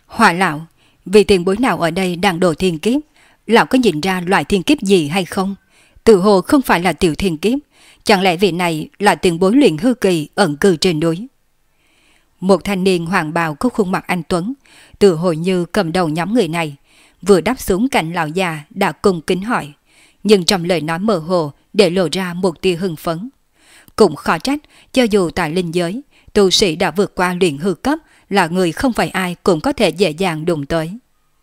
Hỏa lão, vị tiền bối nào ở đây đang độ thiên kiếp? Lão có nhìn ra loại thiên kiếp gì hay không? Tự hồ không phải là tiểu thiên kiếp. Chẳng lẽ vị này là tiền bối luyện hư kỳ ẩn cư trên núi? Một thanh niên hoàng bào có khuôn mặt anh tuấn, tự hồ như cầm đầu nhóm người này, vừa đáp xuống cạnh lão già đã cung kính hỏi, nhưng trong lời nói mơ hồ để lộ ra một tia hưng phấn. Cũng khó trách, cho dù tại linh giới, tu sĩ đã vượt qua luyện hư cấp là người không phải ai cũng có thể dễ dàng đụng tới.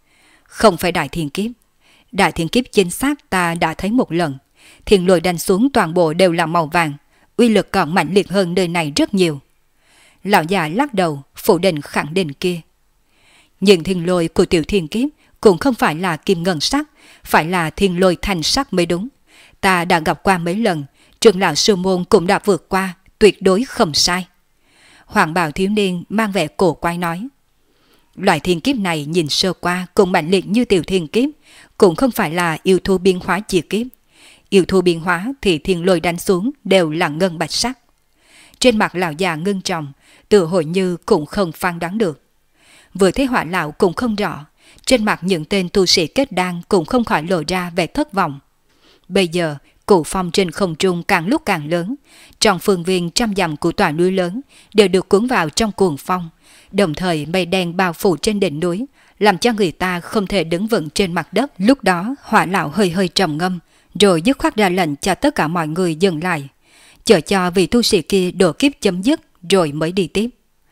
Không phải đại thiên kiếp. Đại thiên kiếp chính xác ta đã thấy một lần. Thiên lôi đánh xuống toàn bộ đều là màu vàng, uy lực còn mạnh liệt hơn nơi này rất nhiều. Lão già lắc đầu, phủ định khẳng định kia. Nhưng thiên lôi của tiểu thiên kiếp cũng không phải là kim ngân sắc, phải là thiên lôi thanh sắc mới đúng. Ta đã gặp qua mấy lần, trưởng lão sư môn cũng đã vượt qua, tuyệt đối không sai. Hoàng bào thiếu niên mang vẻ cổ quái nói. Loại thiên kiếp này nhìn sơ qua cũng mạnh liệt như tiểu thiên kiếp, cũng không phải là yêu thú biến hóa chia kiếp. Yêu thú biến hóa thì thiên lôi đánh xuống đều là ngân bạch sắc. Trên mặt lão già ngưng trọng, tự hội như cũng không phán đoán được. Vừa thấy Hỏa lão cũng không rõ, trên mặt những tên tu sĩ kết đan cũng không khỏi lộ ra vẻ thất vọng. Bây giờ, cụ phong trên không trung càng lúc càng lớn, trong phương viên trăm dặm của tòa núi lớn đều được cuốn vào trong cuồng phong, đồng thời mây đen bao phủ trên đỉnh núi, làm cho người ta không thể đứng vững trên mặt đất. Lúc đó, Hỏa lão hơi hơi trầm ngâm, rồi dứt khoát ra lệnh cho tất cả mọi người dừng lại, chờ cho vị tu sĩ kia độ kiếp chấm dứt rồi mới đi tiếp.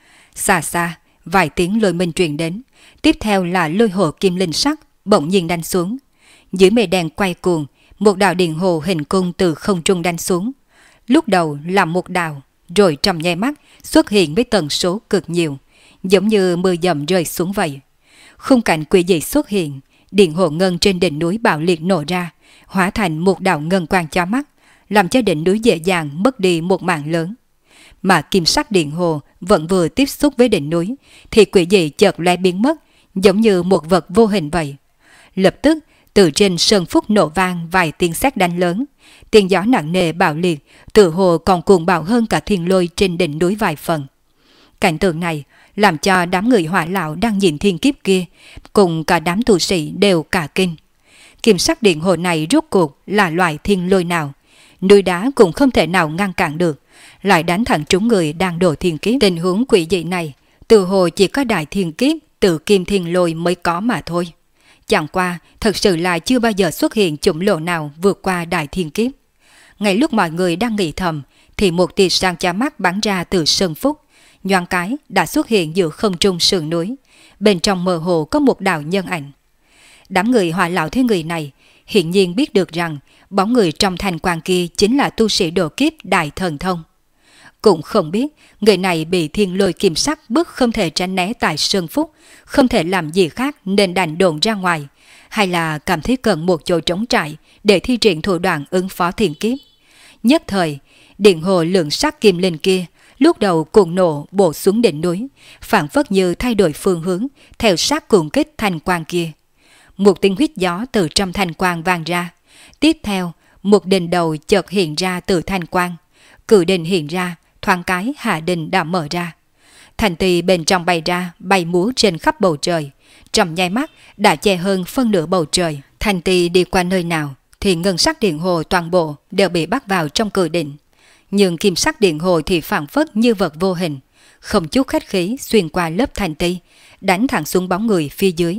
Xa xa, vài tiếng lôi minh truyền đến, tiếp theo là lôi hồ kim linh sắc bỗng nhiên đánh xuống. Dưới mây đen quay cuồng, một đạo điện hồ hình cung từ không trung đánh xuống. Lúc đầu là một đạo, rồi trong nháy mắt xuất hiện với tần số cực nhiều, giống như mưa dầm rơi xuống vậy. Khung cảnh quỷ dị xuất hiện, điện hồ ngân trên đỉnh núi bạo liệt nổ ra, hóa thành một đạo ngân quang chói mắt, làm cho đỉnh núi dễ dàng mất đi một mảng lớn. Mà kim sắc điện hồ vẫn vừa tiếp xúc với đỉnh núi, thì quỷ dị chợt lóe biến mất, giống như một vật vô hình vậy. Lập tức, từ trên sơn phúc nổ vang vài tiếng sét đánh lớn, tiếng gió nặng nề bạo liệt, tự hồ còn cuồng bạo hơn cả thiên lôi trên đỉnh núi vài phần. Cảnh tượng này làm cho đám người Hỏa lão đang nhìn thiên kiếp kia, cùng cả đám tu sĩ đều cả kinh. Kim sắc điện hồ này rốt cuộc là loại thiên lôi nào? Núi đá cũng không thể nào ngăn cản được, lại đánh thẳng trúng người đang đổ thiên kiếp. Tình huống quỷ dị này, từ hồ chỉ có đại thiên kiếp, tự kim thiên lôi mới có mà thôi. Chẳng qua, thật sự là chưa bao giờ xuất hiện chủng lộ nào vượt qua đại thiên kiếp. Ngay lúc mọi người đang nghĩ thầm, thì một tia sáng chói mắt bắn ra từ sơn phúc, nhoáng cái đã xuất hiện giữa không trung sườn núi. Bên trong mơ hồ có một đạo nhân ảnh. Đám người Hỏa lão thế người này hiển nhiên biết được rằng bóng người trong thành quang kia chính là tu sĩ độ kiếp đại thần thông. Cũng không biết người này bị thiên lôi kim sắc bức không thể tránh né tại sơn phúc, không thể làm gì khác nên đành đồn ra ngoài, hay là cảm thấy cần một chỗ trống trại để thi triển thủ đoạn ứng phó thiên kiếp. Nhất thời, điện hồ lượng sắc kim linh kia lúc đầu cuồng nổ bổ xuống đỉnh núi, phảng phất như thay đổi phương hướng theo sát cuồng kích thanh quang kia. Một tiếng huýt gió từ trong thanh quang vang ra. Tiếp theo, một đỉnh đầu chợt hiện ra từ thanh quang. Cự đỉnh hiện ra, thoáng cái hạ đỉnh đã mở ra. Thành tỳ bên trong bay ra, bay múa trên khắp bầu trời. Trong nháy mắt đã che hơn phân nửa bầu trời. Thành tỳ đi qua nơi nào thì ngân sắc điện hồ toàn bộ đều bị bắt vào trong cự đỉnh. Nhưng kim sắc điện hồ thì phảng phất như vật vô hình, không chút khách khí xuyên qua lớp thành tỳ, đánh thẳng xuống bóng người phía dưới.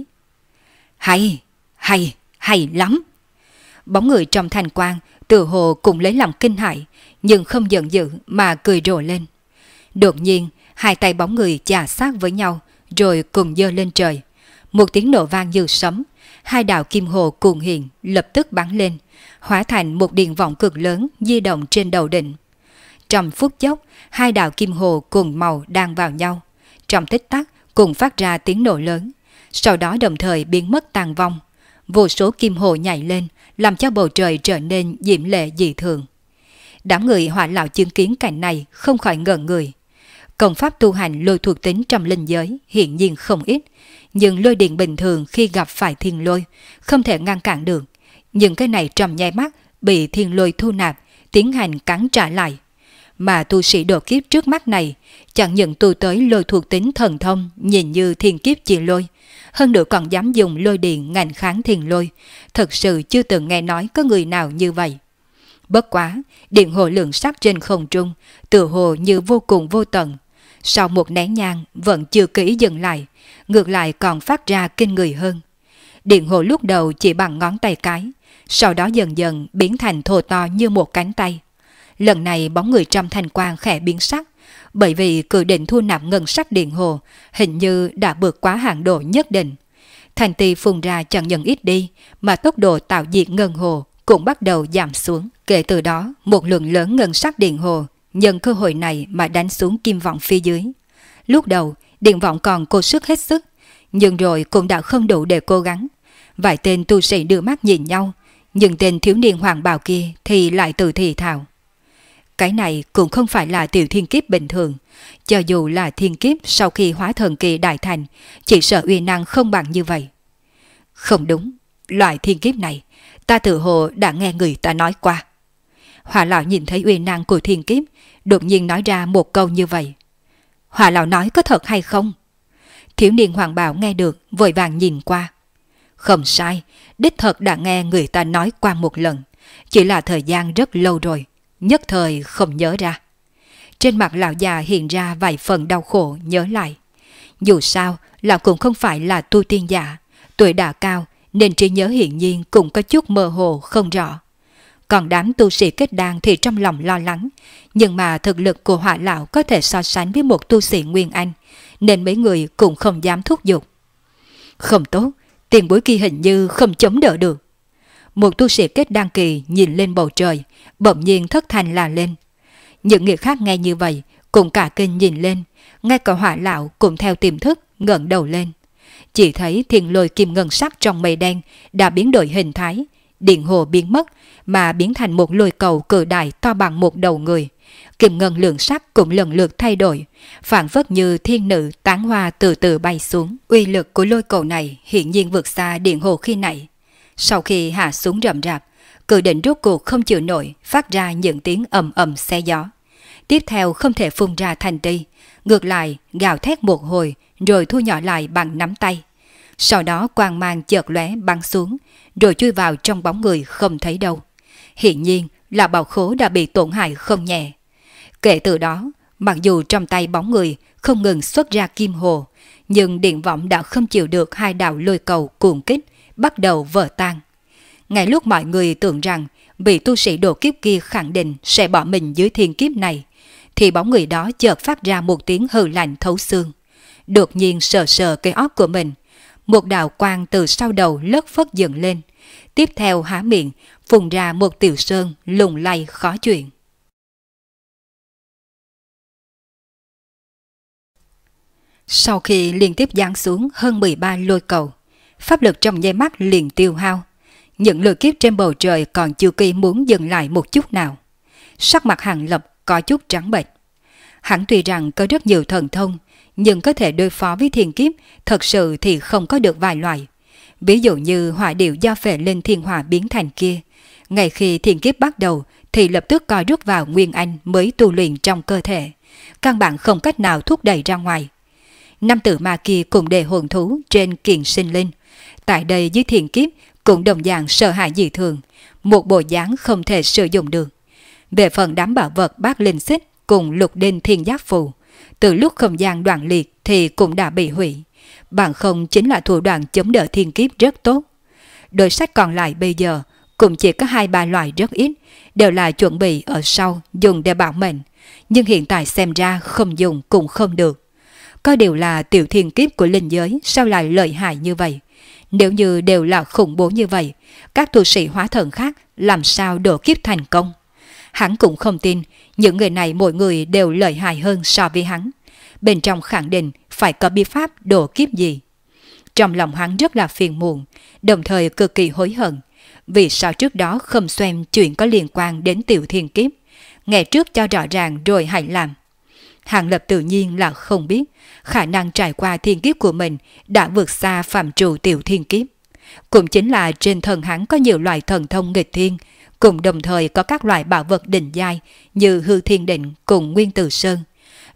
Hay lắm! Bóng người trong thanh quang tự hồ cũng lấy làm kinh hãi, nhưng không giận dữ mà cười rộ lên. Đột nhiên, hai tay bóng người chà sát với nhau, rồi cùng giơ lên trời. Một tiếng nổ vang như sấm, hai đạo kim hồ cuồng hiện lập tức bắn lên, hóa thành một điện vọng cực lớn di động trên đầu đỉnh. Trong phút chốc, hai đạo kim hồ cùng màu đang vào nhau, trong tích tắc cùng phát ra tiếng nổ lớn, sau đó đồng thời biến mất tàn vong. Vô số kim hồ nhảy lên, làm cho bầu trời trở nên diễm lệ dị thường. Đám người Hỏa lão chứng kiến cảnh này không khỏi ngẩn người. Công pháp tu hành lôi thuộc tính trong linh giới hiện nhiên không ít, nhưng lôi điện bình thường khi gặp phải thiên lôi không thể ngăn cản được. Nhưng cái này trong nháy mắt bị thiên lôi thu nạp, tiến hành cắn trả lại. Mà tu sĩ độ kiếp trước mắt này chẳng những tu tới lôi thuộc tính thần thông nhìn như thiên kiếp chỉ lôi, hơn nữa còn dám dùng lôi điện ngạnh kháng thiền lôi, thật sự chưa từng nghe nói có người nào như vậy. Bất quá, điện hồ lượng sắc trên không trung, tựa hồ như vô cùng vô tận. Sau một nén nhang vẫn chưa kỹ dừng lại, ngược lại còn phát ra kinh người hơn. Điện hồ lúc đầu chỉ bằng ngón tay cái, sau đó dần dần biến thành thô to như một cánh tay. Lần này bóng người trong thanh quang khẽ biến sắc, bởi vì cự định thu nạp ngân sắc điện hồ hình như đã vượt quá hạn độ nhất định. Thành tì phun ra chẳng những ít đi, mà tốc độ tạo diệt ngân hồ cũng bắt đầu giảm xuống. Kể từ đó, một lượng lớn ngân sắc điện hồ nhân cơ hội này mà đánh xuống kim vọng phía dưới. Lúc đầu, điện vọng còn cố sức hết sức, nhưng rồi cũng đã không đủ để cố gắng. Vài tên tu sĩ đưa mắt nhìn nhau, nhưng tên thiếu niên hoàng bào kia thì lại tự thì thào. Cái này cũng không phải là tiểu thiên kiếp bình thường. Cho dù là thiên kiếp sau khi hóa thần kỳ đại thành, chỉ sợ uy năng không bằng như vậy. Không đúng, loại thiên kiếp này, ta tự hồ đã nghe người ta nói qua. Hòa lão nhìn thấy uy năng của thiên kiếp, đột nhiên nói ra một câu như vậy. Hòa lão nói có thật hay không? Thiếu niên hoàng bào nghe được, vội vàng nhìn qua. Không sai, đích thật đã nghe người ta nói qua một lần, chỉ là thời gian rất lâu rồi, nhất thời không nhớ ra. Trên mặt lão già hiện ra vài phần đau khổ nhớ lại. Dù sao, lão cũng không phải là tu tiên giả, tuổi đã cao nên trí nhớ hiển nhiên cũng có chút mơ hồ không rõ. Còn đám tu sĩ kết đan thì trong lòng lo lắng, nhưng mà thực lực của Hỏa lão có thể so sánh với một tu sĩ Nguyên Anh, nên mấy người cũng không dám thúc giục. Không tốt, tiền bối kia hình như không chống đỡ được. Một tu sĩ kết đan kỳ nhìn lên bầu trời, bỗng nhiên thất thanh la lên. Những người khác nghe như vậy cũng cả kinh nhìn lên, ngay cả Hỏa lão cũng theo tiềm thức ngẩng đầu lên. Chỉ thấy thiên lôi kim ngân sắc trong mây đen đã biến đổi hình thái, điện hồ biến mất mà biến thành một lôi cầu cự đại to bằng một đầu người. Kim ngân lượng sắc cũng lần lượt thay đổi, phảng phất như thiên nữ tán hoa từ từ bay xuống. Uy lực của lôi cầu này hiển nhiên vượt xa điện hồ khi nãy. Sau khi hạ xuống rầm rạp, cự định rốt cuộc không chịu nổi, phát ra những tiếng ầm ầm xé gió. Tiếp theo không thể phun ra thành ti, ngược lại gào thét một hồi rồi thu nhỏ lại bằng nắm tay. Sau đó quang mang chợt lóe bắn xuống, rồi chui vào trong bóng người không thấy đâu. Hiển nhiên là bảo khố đã bị tổn hại không nhẹ. Kể từ đó, mặc dù trong tay bóng người không ngừng xuất ra kim hồ, nhưng điện vọng đã không chịu được hai đạo lôi cầu cuồng kích, bắt đầu vỡ tan. Ngay lúc mọi người tưởng rằng vị tu sĩ độ kiếp kia khẳng định sẽ bỏ mình dưới thiên kiếp này, thì bóng người đó chợt phát ra một tiếng hừ lạnh thấu xương. Đột nhiên sờ sờ cái óc của mình, một đạo quang từ sau đầu lất phất dựng lên, tiếp theo há miệng phun ra một tiểu sơn lùng lay khó chuyện. Sau khi liên tiếp giáng xuống hơn 13 lôi cầu, pháp lực trong nháy mắt liền tiêu hao. Những lôi kiếp trên bầu trời còn chưa kịp muốn dừng lại một chút nào. Sắc mặt Hàng Lập có chút trắng bệch. Hắn tuy rằng có rất nhiều thần thông, nhưng có thể đối phó với thiên kiếp thật sự thì không có được vài loại. Ví dụ như hỏa điệu do phệ lên thiên hỏa biến thành kia, ngay khi thiên kiếp bắt đầu thì lập tức co rút vào nguyên anh mới tu luyện trong cơ thể, căn bản không cách nào thúc đẩy ra ngoài. Nam tử ma kia cùng đề hồn thú trên kiền sinh linh, tại đây dưới thiên kiếp cũng đồng dạng sợ hãi dị thường, một bộ dáng không thể sử dụng được. Về phần đám bảo vật bát linh xích cùng lục đinh thiên giác phù, từ lúc không gian đoạn liệt thì cũng đã bị hủy, bằng không chính là thủ đoạn chống đỡ thiên kiếp rất tốt. Đối sách còn lại bây giờ cũng chỉ có 2-3 loại rất ít, đều là chuẩn bị ở sau dùng để bảo mệnh, nhưng hiện tại xem ra không dùng cũng không được. Có điều là tiểu thiên kiếp của linh giới sao lại lợi hại như vậy? Nếu như đều là khủng bố như vậy, các tu sĩ hóa thần khác làm sao độ kiếp thành công? Hắn cũng không tin những người này mỗi người đều lợi hại hơn so với hắn. Bên trong khẳng định phải có bí pháp độ kiếp gì. Trong lòng hắn rất là phiền muộn, đồng thời cực kỳ hối hận. Vì sao trước đó không xem chuyện có liên quan đến tiểu thiên kiếp, nghe trước cho rõ ràng rồi hãy làm. Hàng Lập tự nhiên là không biết khả năng trải qua thiên kiếp của mình đã vượt xa phạm trù tiểu thiên kiếp. Cũng chính là trên thân hắn có nhiều loại thần thông nghịch thiên, cùng đồng thời có các loại bảo vật đỉnh giai như hư thiên định cùng nguyên tử sơn.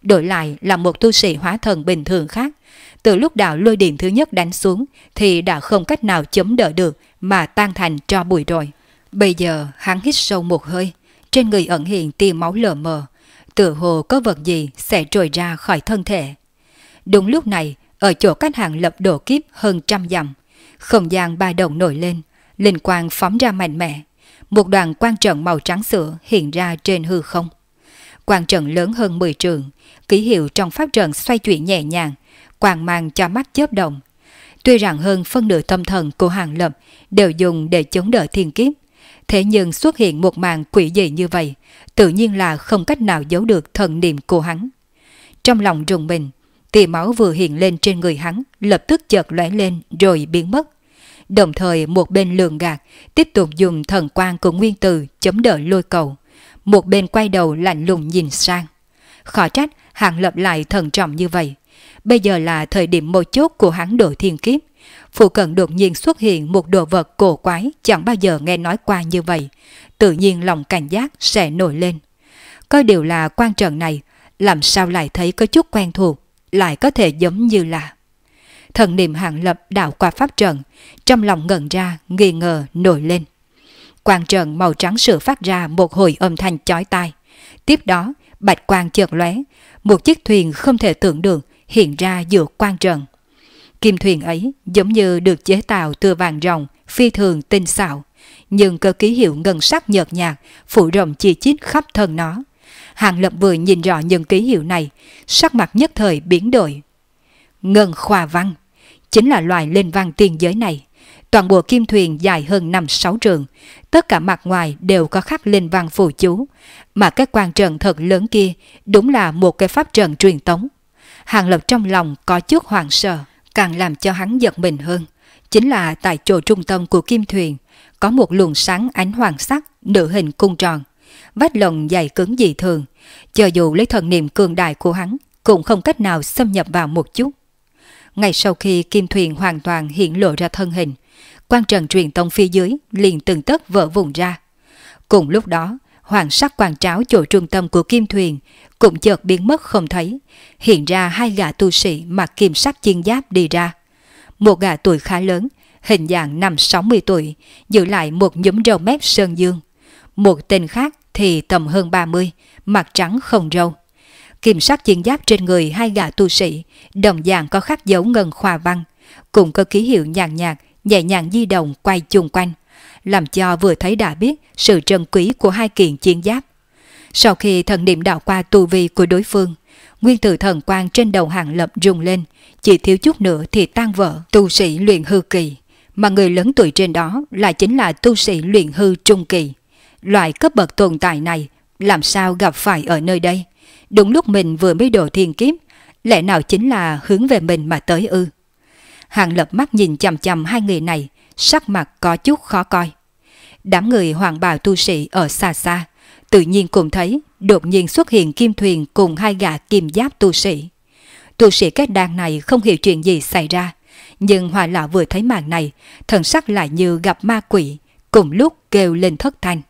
đổi lại là một tu sĩ hóa thần bình thường khác. Từ lúc đạo lôi điện thứ nhất đánh xuống thì đã không cách nào chống đỡ được mà tan thành tro bụi rồi. Bây giờ hắn hít sâu một hơi, trên người ẩn hiện tia máu lờ mờ, tựa hồ có vật gì sẽ trồi ra khỏi thân thể. Đúng lúc này, ở chỗ cách Hàng Lập độ kiếp hơn 100 dặm, không gian ba động nổi lên, linh quang phóng ra mạnh mẽ. Một đoàn quang trận màu trắng sữa hiện ra trên hư không. Quang trận lớn hơn 10 trượng, ký hiệu trong pháp trận xoay chuyển nhẹ nhàng, quang mang cho mắt chớp động. Tuy rằng hơn phân nửa tâm thần của Hàng Lập đều dùng để chống đỡ thiên kiếp, thế nhưng xuất hiện một màn quỷ dị như vậy, tự nhiên là không cách nào giấu được thần niệm của hắn. Trong lòng rùng mình, tia máu vừa hiện lên trên người hắn, lập tức chợt lóe lên rồi biến mất. Đồng thời một bên lường gạt, tiếp tục dùng thần quang của nguyên tử chống đỡ lôi cầu. Một bên quay đầu lạnh lùng nhìn sang. Khó trách Hàng Lập lại thận trọng như vậy. Bây giờ là thời điểm mấu chốt của hắn độ thiên kiếp. Phụ cận đột nhiên xuất hiện một đồ vật cổ quái chẳng bao giờ nghe nói qua như vậy. Tự nhiên lòng cảnh giác sẽ nổi lên. Có điều là quan trận này, làm sao lại thấy có chút quen thuộc, lại có thể giống như là... Thần niệm Hàng Lập đảo qua pháp trận, trong lòng ngẩn ra, nghi ngờ nổi lên. Quang trận màu trắng sữa phát ra một hồi âm thanh chói tai. Tiếp đó, bạch quang chợt lóe, một chiếc thuyền không thể tưởng được hiện ra giữa quang trận. Kim thuyền ấy giống như được chế tạo từ vàng ròng, phi thường tinh xảo, nhưng có ký hiệu ngân sắc nhợt nhạt phủ rộng chi chít khắp thân nó. Hàng Lập vừa nhìn rõ những ký hiệu này, sắc mặt nhất thời biến đổi. Ngân khoa văn chính là loài linh văn tiên giới này. Toàn bộ kim thuyền dài hơn 5-6 trượng, tất cả mặt ngoài đều có khắc linh văn phù chú, mà cái quan trận thật lớn kia đúng là một cái pháp trận truyền tống. Hàng Lập trong lòng có chút hoảng sợ, càng làm cho hắn giật mình hơn, chính là tại chỗ trung tâm của kim thuyền có một luồng sáng ánh hoàng sắc nửa hình cung tròn, vách lồng dày cứng dị thường, cho dù lấy thần niệm cường đại của hắn cũng không cách nào xâm nhập vào một chút. Ngay sau khi kim thuyền hoàn toàn hiện lộ ra thân hình, quan trận truyền tông phía dưới liền từng tấc vỡ vụn ra. Cùng lúc đó, hoàng sắc quang tráo chỗ trung tâm của kim thuyền cũng chợt biến mất không thấy, hiện ra hai gã tu sĩ mặc kim sắc chiến giáp đi ra. Một gã tuổi khá lớn, hình dạng 50-60 tuổi, giữ lại một nhúm râu mép sơn dương. Một tên khác thì tầm hơn 30, mặt trắng không râu. Kim sắc chiến giáp trên người hai gã tu sĩ đồng dạng có khắc dấu ngân khoa văn, cũng có ký hiệu nhàn nhạt, nhẹ nhàng di động quay chung quanh, làm cho vừa thấy đã biết sự trân quý của hai kiện chiến giáp. Sau khi thần niệm đảo qua tu vi của đối phương, nguyên tử thần quang trên đầu Hàng Lập rung lên, chỉ thiếu chút nữa thì tan vỡ. Tu sĩ luyện hư kỳ, mà người lớn tuổi trên đó lại chính là tu sĩ luyện hư trung kỳ. Loại cấp bậc tồn tại này làm sao gặp phải ở nơi đây? Đúng lúc mình vừa mới độ thiên kiếp, lẽ nào chính là hướng về mình mà tới ư? Hàng Lập mắt nhìn chằm chằm hai người này, sắc mặt có chút khó coi. Đám người hoàng bào tu sĩ ở xa xa, tự nhiên cũng thấy đột nhiên xuất hiện kim thuyền cùng hai gã kim giáp tu sĩ. Tu sĩ kết đan này không hiểu chuyện gì xảy ra, nhưng Hòa lão vừa thấy màn này, thần sắc lại như gặp ma quỷ, cùng lúc kêu lên thất thanh.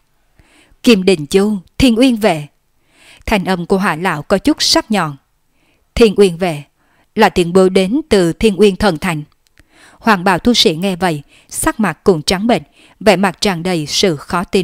Kim Đình Chu, Thiên Uyên Vệ. Thanh âm của Hòa lão có chút sắc nhọn. Thiên Uyên Vệ là tiền bối đến từ Thiên Uyên Thần Thành. Hoàng bào tu sĩ nghe vậy, sắc mặt cũng trắng bệch, vẻ mặt tràn đầy sự khó tin.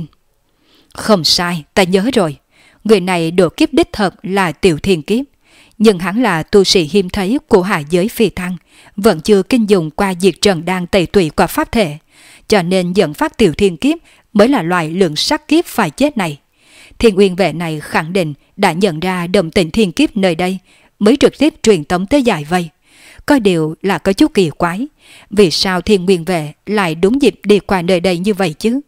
Không sai, ta nhớ rồi. Người này độ kiếp đích thật là Tiểu Thiên Kiếp, nhưng hắn là tu sĩ hiếm thấy của hạ giới phi thăng, vẫn chưa kinh dùng qua diệt trần đan tẩy tủy qua pháp thể, cho nên dẫn phát Tiểu Thiên Kiếp mới là loại lượng sát kiếp phải chết này. Thiên Uyên Vệ này khẳng định đã nhận ra đồng tình thiên kiếp nơi đây, mới trực tiếp truyền tống tới giải vây. Có điều là có chút kỳ quái, vì sao Thiên Uyên Vệ lại đúng dịp đi qua nơi đây như vậy chứ?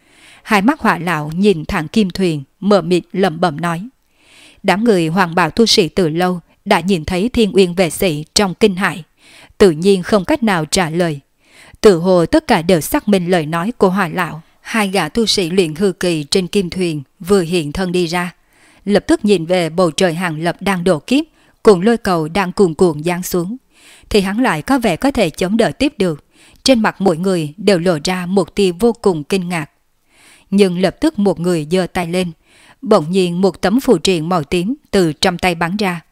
Hai mắt Hỏa lão nhìn thẳng kim thuyền, mờ mịt lẩm bẩm nói. Đám người hoàng bào tu sĩ từ lâu đã nhìn thấy Thiên Uyên Vệ sĩ trong kinh hãi, tự nhiên không cách nào trả lời. Tự hồ tất cả đều xác minh lời nói của Hỏa lão. Hai gã tu sĩ luyện hư kỳ trên kim thuyền vừa hiện thân đi ra, lập tức nhìn về bầu trời Hàng Lập đang đổ kiếp, cùng lôi cầu đang cuồn cuộn giáng xuống, thì hắn lại có vẻ có thể chống đỡ tiếp được. Trên mặt mỗi người đều lộ ra một tia vô cùng kinh ngạc. Nhưng lập tức một người giơ tay lên, bỗng nhiên một tấm phù triện màu tím từ trong tay bắn ra.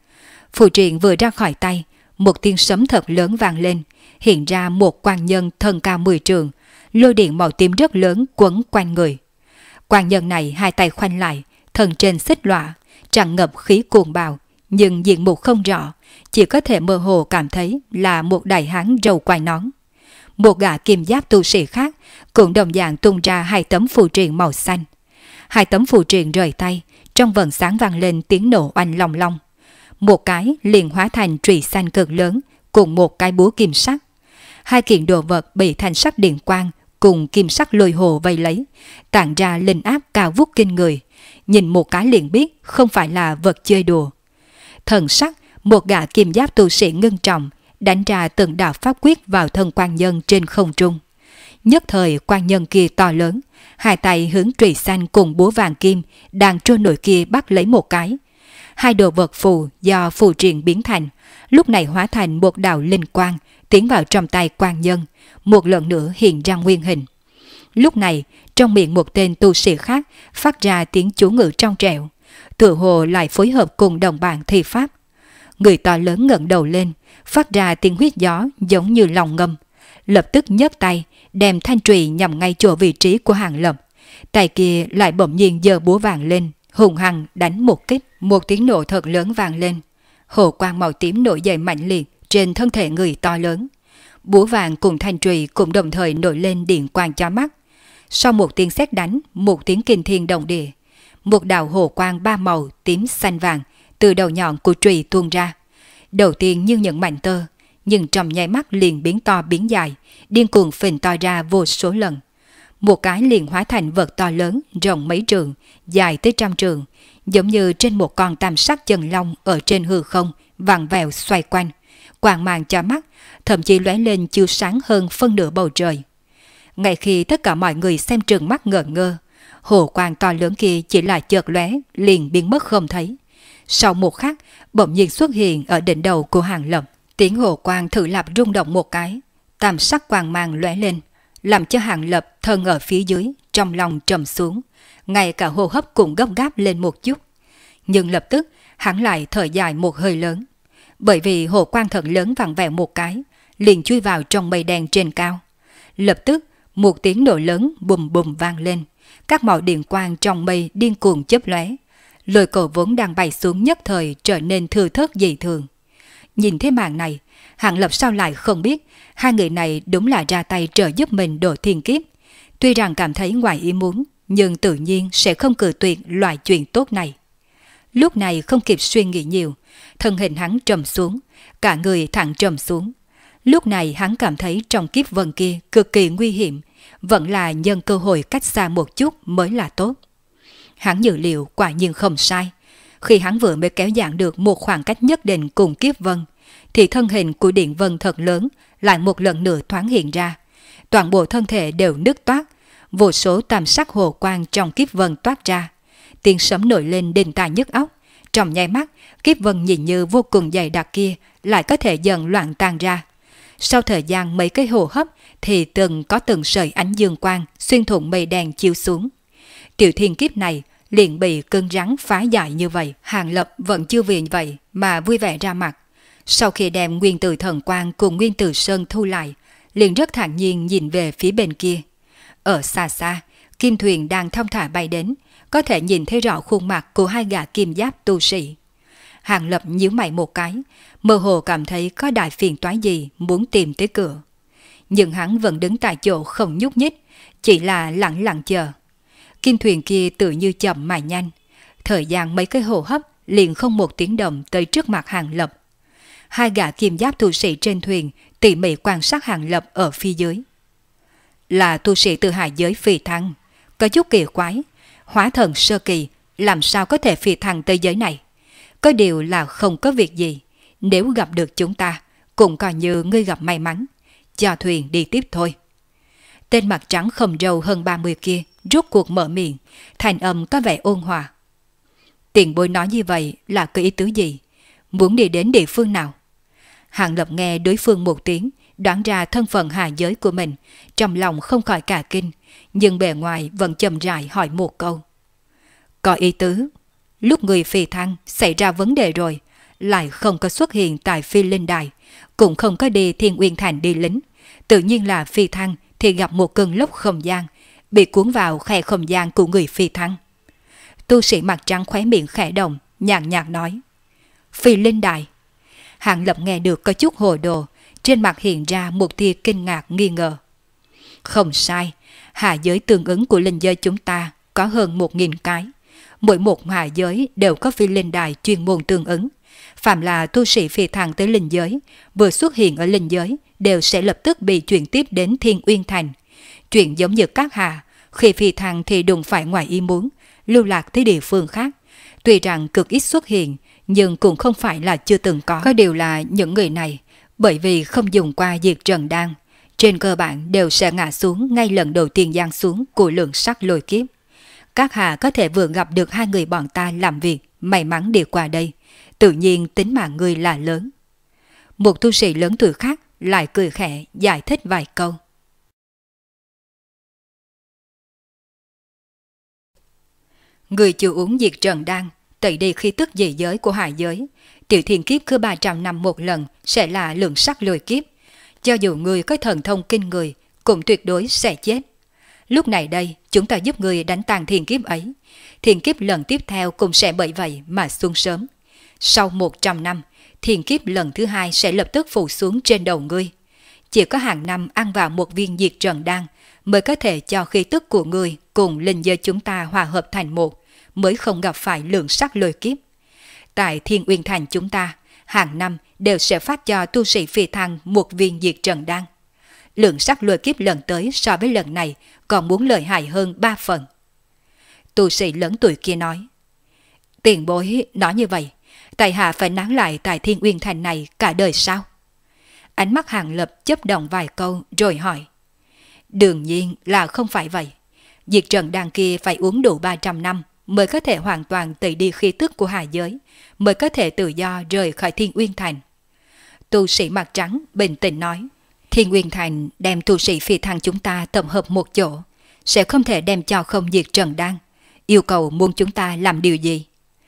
Phù triện vừa ra khỏi tay, một tiếng sấm thật lớn vang lên, hiện ra một quan nhân thân cao 10 trượng, lôi điện màu tím rất lớn quấn quanh người. Quan nhân này hai tay khoanh lại, thân trên xích lọa, tràn ngập khí cuồng bạo, nhưng diện mục không rõ, chỉ có thể mơ hồ cảm thấy là một đại hán râu quai nón. Một gã kim giáp tu sĩ khác cũng đồng dạng tung ra hai tấm phù triện màu xanh. Hai tấm phù triện rời tay, trong vầng sáng vang lên tiếng nổ oanh long long. Một cái liền hóa thành trụy xanh cực lớn cùng một cái búa kim sắc. Hai kiện đồ vật bị thanh sắc điện quang cùng kim sắc lôi hồ vây lấy, tản ra linh áp cao vút kinh người. Nhìn một cái liền biết không phải là vật chơi đùa. Thần sắc một gã kim giáp tu sĩ ngưng trọng, đánh ra từng đạo pháp quyết vào thân quan nhân trên không trung. Nhất thời quan nhân kia to lớn, hai tay hướng trụy xanh cùng búa vàng kim đang trôi nổi kia bắt lấy một cái. Hai đồ vật phù do phù triện biến thành, lúc này hóa thành một đạo linh quang tiến vào trong tay quan nhân, một lần nữa hiện ra nguyên hình. Lúc này trong miệng một tên tu sĩ khác phát ra tiếng chú ngữ trong trẻo, tựa hồ lại phối hợp cùng đồng bạn thi pháp. Người to lớn ngẩng đầu lên, phát ra tiếng huyết gió giống như lòng ngâm, lập tức nhấc tay đem thanh trùy nhằm ngay chỗ vị trí của Hàng Lập. Tay kia lại bỗng nhiên giơ búa vàng lên, hùng hăng đánh một kích. Một tiếng nổ thật lớn vang lên, hồ quang màu tím nổi dậy mạnh liệt trên thân thể người to lớn. Búa vàng cùng thanh trùy cũng đồng thời nổi lên điện quang chói mắt. Sau một tiếng sét đánh, một tiếng kinh thiên động địa, một đạo hồ quang ba màu tím xanh vàng từ đầu nhọn của trùy tuôn ra. Đầu tiên như những mảnh tơ, nhưng trong nháy mắt liền biến to biến dài, điên cuồng phình to ra vô số lần. Một cái liền hóa thành vật to lớn, rộng mấy trượng, dài tới 100 trượng, giống như trên một con tam sắc chân long ở trên hư không, vặn vẹo xoay quanh, quang mang cho mắt, thậm chí lóe lên chiếu sáng hơn phân nửa bầu trời. Ngay khi tất cả mọi người xem trừng mắt ngỡ ngơ, hồ quang to lớn kia chỉ là chợt lóe, liền biến mất không thấy. Sau một khắc, bỗng nhiên xuất hiện ở đỉnh đầu của Hàng Lập. Tiếng hồ quang thử lập rung động một cái, tam sắc quang mang lóe lên, làm cho Hàng Lập thân ở phía dưới, trong lòng trầm xuống, ngay cả hô hấp cũng gấp gáp lên một chút. Nhưng lập tức hắn lại thở dài một hơi lớn, bởi vì hồ quang thật lớn vặn vẹo một cái, liền chui vào trong mây đen trên cao. Lập tức một tiếng nổ lớn bùm bùm vang lên, các màu điện quang trong mây điên cuồng chớp lóe, lôi cầu vốn đang bay xuống nhất thời trở nên thưa thớt dị thường. Nhìn thế màn này, Hàng Lập sao lại không biết hai người này đúng là ra tay trợ giúp mình độ thiên kiếp. Tuy rằng cảm thấy ngoài ý muốn, nhưng tự nhiên sẽ không cự tuyệt loại chuyện tốt này. Lúc này không kịp suy nghĩ nhiều, thân hình hắn trầm xuống, cả người thẳng trầm xuống. Lúc này hắn cảm thấy trong kiếp vân kia cực kỳ nguy hiểm, vẫn là nhân cơ hội cách xa một chút mới là tốt. Hắn dự liệu quả nhiên không sai. Khi hắn vừa mới kéo giãn được một khoảng cách nhất định cùng kiếp vân, thì thân hình của điện vân thật lớn lại một lần nữa thoáng hiện ra. Toàn bộ thân thể đều nứt toát, vô số tam sắc hồ quang trong kiếp vân toát ra. Tiếng sấm nổi lên đinh tai nhức óc. Trong nháy mắt, kiếp vân nhìn như vô cùng dày đặc kia lại có thể dần loạn tan ra. Sau thời gian mấy cái hô hấp thì có từng sợi ánh dương quang xuyên thủng mây đen chiếu xuống. Tiểu thiên kiếp này liền bị cơn rắn phá giải như vậy. Hàng Lập vẫn chưa vì vậy mà vui vẻ ra mặt. Sau khi đem nguyên tử thần quang cùng nguyên tử sơn thu lại, liền rất thản nhiên nhìn về phía bên kia. Ở xa xa, kim thuyền đang thong thả bay đến, có thể nhìn thấy rõ khuôn mặt của hai gã kim giáp tu sĩ. Hàng Lập nhíu mày một cái, mơ hồ cảm thấy có đại phiền toái gì muốn tìm tới cửa. Nhưng hắn vẫn đứng tại chỗ không nhúc nhích, chỉ là lặng lặng chờ. Kim thuyền kia tự như chậm mà nhanh, thời gian mấy cái hô hấp liền không một tiếng động tới trước mặt Hàng Lập. Hai gã kim giáp tu sĩ trên thuyền tỉ mỉ quan sát Hàng Lập ở phía dưới. Là tu sĩ từ hạ giới phi thăng, có chút kỳ quái, hóa thần sơ kỳ làm sao có thể phi thăng tới giới này. Có điều là không có việc gì, nếu gặp được chúng ta cũng coi như ngươi gặp may mắn, cho thuyền đi tiếp thôi. Tên mặt trắng không râu hơn 30 kia rốt cuộc mở miệng, thành âm có vẻ ôn hòa. Tiền bối nói như vậy là có ý tứ gì? Muốn đi đến địa phương nào? Hàng Lập nghe đối phương một tiếng, đoán ra thân phận hạ giới của mình, trong lòng không khỏi cả kinh, nhưng bề ngoài vẫn chậm rãi hỏi một câu. Có ý tứ, lúc người phi thăng xảy ra vấn đề rồi, lại không có xuất hiện tại Phi Linh Đài, cũng không có đi Thiên Uyên Thành đi lính. Tự nhiên là phi thăng thì gặp một cơn lốc không gian, bị cuốn vào khe không gian của người phi thăng. Tu sĩ mặt trắng khóe miệng khẽ động, nhàn nhạt nói: Phi Linh Đài. Hàng Lập nghe được có chút hồ đồ, trên mặt hiện ra một tia kinh ngạc nghi ngờ. Không sai, hạ giới tương ứng của linh giới chúng ta có hơn 1.000 cái. Mỗi một hạ giới đều có Phi Linh Đài chuyên môn tương ứng. Phạm là tu sĩ phi thăng tới linh giới, vừa xuất hiện ở linh giới đều sẽ lập tức bị chuyển tiếp đến Thiên Uyên Thành. Chuyện giống như các hạ, khi phi thăng thì đụng phải ngoài ý muốn, lưu lạc tới địa phương khác. Tuy rằng cực ít xuất hiện, nhưng cũng không phải là chưa từng có. Có điều là những người này, bởi vì không dùng qua diệt trần đan, trên cơ bản đều sẽ ngã xuống ngay lần đầu tiên giáng xuống của lượng sắc lôi kiếp. Các hạ có thể vừa gặp được hai người bọn ta làm việc, may mắn đi qua đây, tự nhiên tính mạng người là lớn. Một tu sĩ lớn tuổi khác lại cười khẽ giải thích vài câu. Người chưa uống diệt trần đan, tẩy đi khí tức dị giới của hạ giới, tiểu thiên kiếp cứ 300 năm một lần sẽ là lượng sắc lôi kiếp. Cho dù người có thần thông kinh người, cũng tuyệt đối sẽ chết. Lúc này đây, chúng ta giúp người đánh tan thiên kiếp ấy. Thiên kiếp lần tiếp theo cũng sẽ bởi vậy mà xuống sớm. Sau 100 năm, thiên kiếp lần thứ hai sẽ lập tức phủ xuống trên đầu ngươi. Chỉ có hàng năm ăn vào một viên diệt trần đan mới có thể cho khí tức của ngươi cùng linh giới chúng ta hòa hợp thành một, mới không gặp phải lượng sắc lôi kiếp. Tại Thiên Uyên Thành chúng ta, hàng năm đều sẽ phát cho tu sĩ phi thăng một viên diệt trần đan. Lượng sắc lôi kiếp lần tới so với lần này còn muốn lợi hại hơn 3 phần. Tu sĩ lớn tuổi kia nói: Tiền bối nói như vậy, tại hạ phải nán lại tại Thiên Uyên Thành này cả đời sao? Ánh mắt Hàng Lập chớp động vài câu rồi hỏi: Đương nhiên là không phải vậy. Diệt trần đan kia phải uống đủ 300 năm mới có thể hoàn toàn tẩy đi khí tức của hạ giới, mới có thể tự do rời khỏi Thiên Uyên Thành. Tu sĩ mặt trắng bình tĩnh nói: Thiên Uyên Thành đem tu sĩ phi thăng chúng ta tập hợp một chỗ, sẽ không thể đem cho không diệt trần đan. Yêu cầu muốn chúng ta làm điều gì?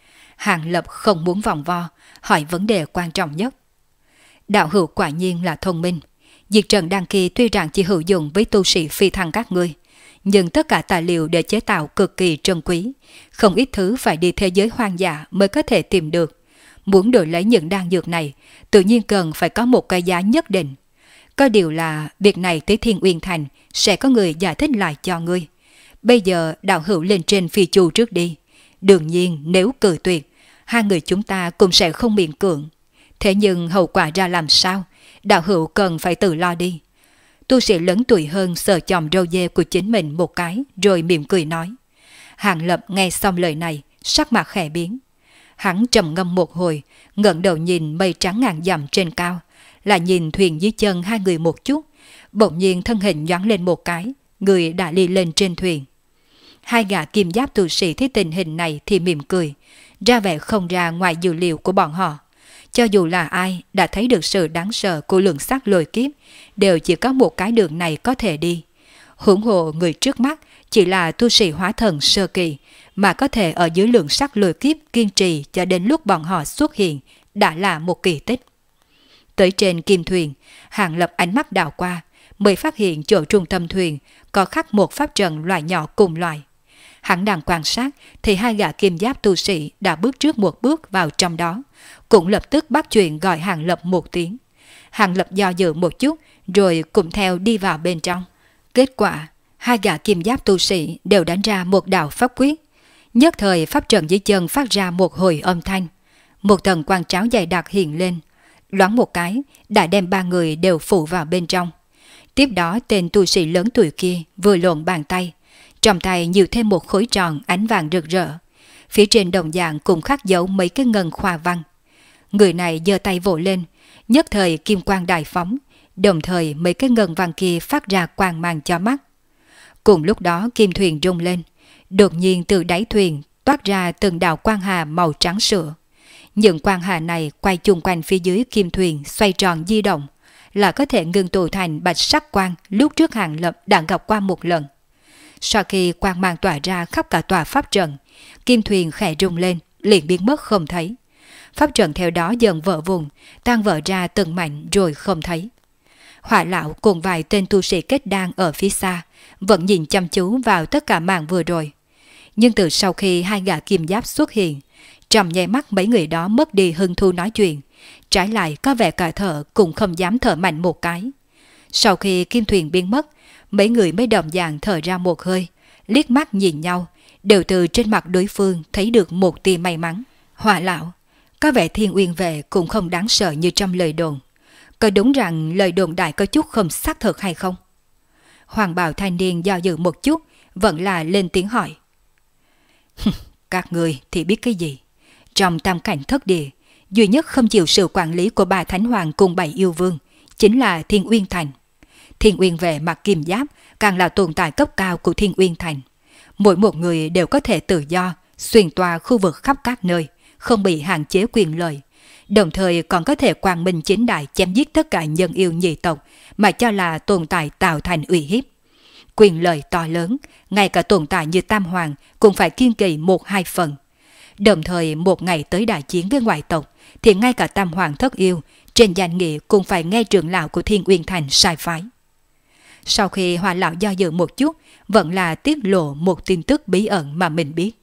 Hàng Lập không muốn vòng vo, hỏi vấn đề quan trọng nhất. Đạo hữu quả nhiên là thông minh. Diệt trần đan kia tuy rằng chỉ hữu dụng với tu sĩ phi thăng các ngươi, nhưng tất cả tài liệu để chế tạo cực kỳ trân quý, không ít thứ phải đi thế giới hoang dã mới có thể tìm được. Muốn đổi lấy những đan dược này, tự nhiên cần phải có một cái giá nhất định. Có điều là việc này tới Thiên Uyên Thành sẽ có người giải thích lại cho ngươi. Bây giờ đạo hữu lên trên phi chu trước đi. Đương nhiên nếu cự tuyệt, hai người chúng ta cũng sẽ không miễn cưỡng. Thế nhưng hậu quả ra làm sao, đạo hữu cần phải tự lo đi. Tu sĩ lớn tuổi hơn sờ chòm râu dê của chính mình một cái rồi mỉm cười nói. Hàng Lập nghe xong lời này, sắc mặt khẽ biến. Hắn trầm ngâm một hồi, ngẩng đầu nhìn mây trắng ngàn dặm trên cao, lại nhìn thuyền dưới chân hai người một chút, bỗng nhiên thân hình nhoáng lên một cái, người đã đi lên trên thuyền. Hai gã kim giáp tu sĩ thấy tình hình này thì mỉm cười, ra vẻ không ra ngoài dự liệu của bọn họ. Cho dù là ai đã thấy được sự đáng sợ của lượng sắc lôi kiếp, đều chỉ có một cái đường này có thể đi. Huống hồ người trước mắt chỉ là tu sĩ hóa thần sơ kỳ, mà có thể ở dưới lượng sắc lôi kiếp kiên trì cho đến lúc bọn họ xuất hiện đã là một kỳ tích. Tới trên kim thuyền, Hàng Lập ánh mắt đảo qua, mới phát hiện chỗ trung tâm thuyền có khắc một pháp trận loại nhỏ cùng loại. Hắn đang quan sát thì hai gã kim giáp tu sĩ đã bước trước một bước vào trong đó, cũng lập tức bắt chuyện gọi Hàng Lập một tiếng. Hàng Lập do dự một chút rồi cùng theo đi vào bên trong. Kết quả, hai gã kim giáp tu sĩ đều đánh ra một đạo pháp quyết. Nhất thời pháp trận dưới chân phát ra một hồi âm thanh. Một tầng quang tráo dày đặc hiện lên, loáng một cái đã đem ba người đều phủ vào bên trong. Tiếp đó tên tu sĩ lớn tuổi kia vừa lộn bàn tay, trong tay nhiều thêm một khối tròn ánh vàng rực rỡ. Phía trên đồng dạng cũng khắc dấu mấy cái ngân khoa văn. Người này giơ tay vỗ lên, nhất thời kim quang đại phóng, đồng thời mấy cái ngân văn kia phát ra quang mang cho mắt. Cùng lúc đó kim thuyền rung lên, đột nhiên từ đáy thuyền toát ra từng đạo quang hà màu trắng sữa. Những quang hà này quay chung quanh phía dưới kim thuyền xoay tròn di động, là có thể ngưng tụ thành bạch sắc quang lúc trước Hàng Lập đã gặp qua một lần. Sau khi quang mang tỏa ra khắp cả tòa pháp trận, kim thuyền khẽ rung lên, liền biến mất không thấy. pháp trận theo đó dần vỡ vụn, tan vỡ ra từng mảnh rồi không thấy. Hỏa lão cùng vài tên tu sĩ kết đan ở phía xa vẫn nhìn chăm chú vào tất cả màn vừa rồi. Nhưng từ sau khi hai gã kim giáp xuất hiện, trong nháy mắt mấy người đó mất đi hứng thú nói chuyện, trái lại có vẻ cả thở cũng không dám thở mạnh một cái. Sau khi kim thuyền biến mất, mấy người mới đồng dạng thở ra một hơi, liếc mắt nhìn nhau, đều từ trên mặt đối phương thấy được một tia may mắn. Hỏa lão, có vẻ Thiên Uyên Vệ cũng không đáng sợ như trong lời đồn. Có đúng rằng lời đồn đại có chút không xác thực hay không? Hoàng bào thanh niên do dự một chút, vẫn là lên tiếng hỏi. Các người thì biết cái gì? Trong tam cảnh thất địa, duy nhất không chịu sự quản lý của bà Thánh Hoàng cùng 7 yêu vương, chính là Thiên Uyên Thành. Thiên Uyên Vệ mặc kim giáp càng là tồn tại cấp cao của Thiên Uyên Thành. Mỗi một người đều có thể tự do, xuyên toa khu vực khắp các nơi, không bị hạn chế quyền lợi. Đồng thời còn có thể quang minh chính đại chém giết tất cả nhân yêu nhị tộc mà cho là tồn tại tạo thành uy hiếp. Quyền lợi to lớn, ngay cả tồn tại như Tam Hoàng cũng phải kiêng kỵ 1-2 phần. Đồng thời một ngày tới đại chiến với ngoại tộc, thì ngay cả Tam Hoàng thất yêu, trên danh nghĩa cũng phải nghe trưởng lão của Thiên Uyên Thành sai phái. Sau khi Hoa lão do dự một chút, vẫn là tiết lộ một tin tức bí ẩn mà mình biết.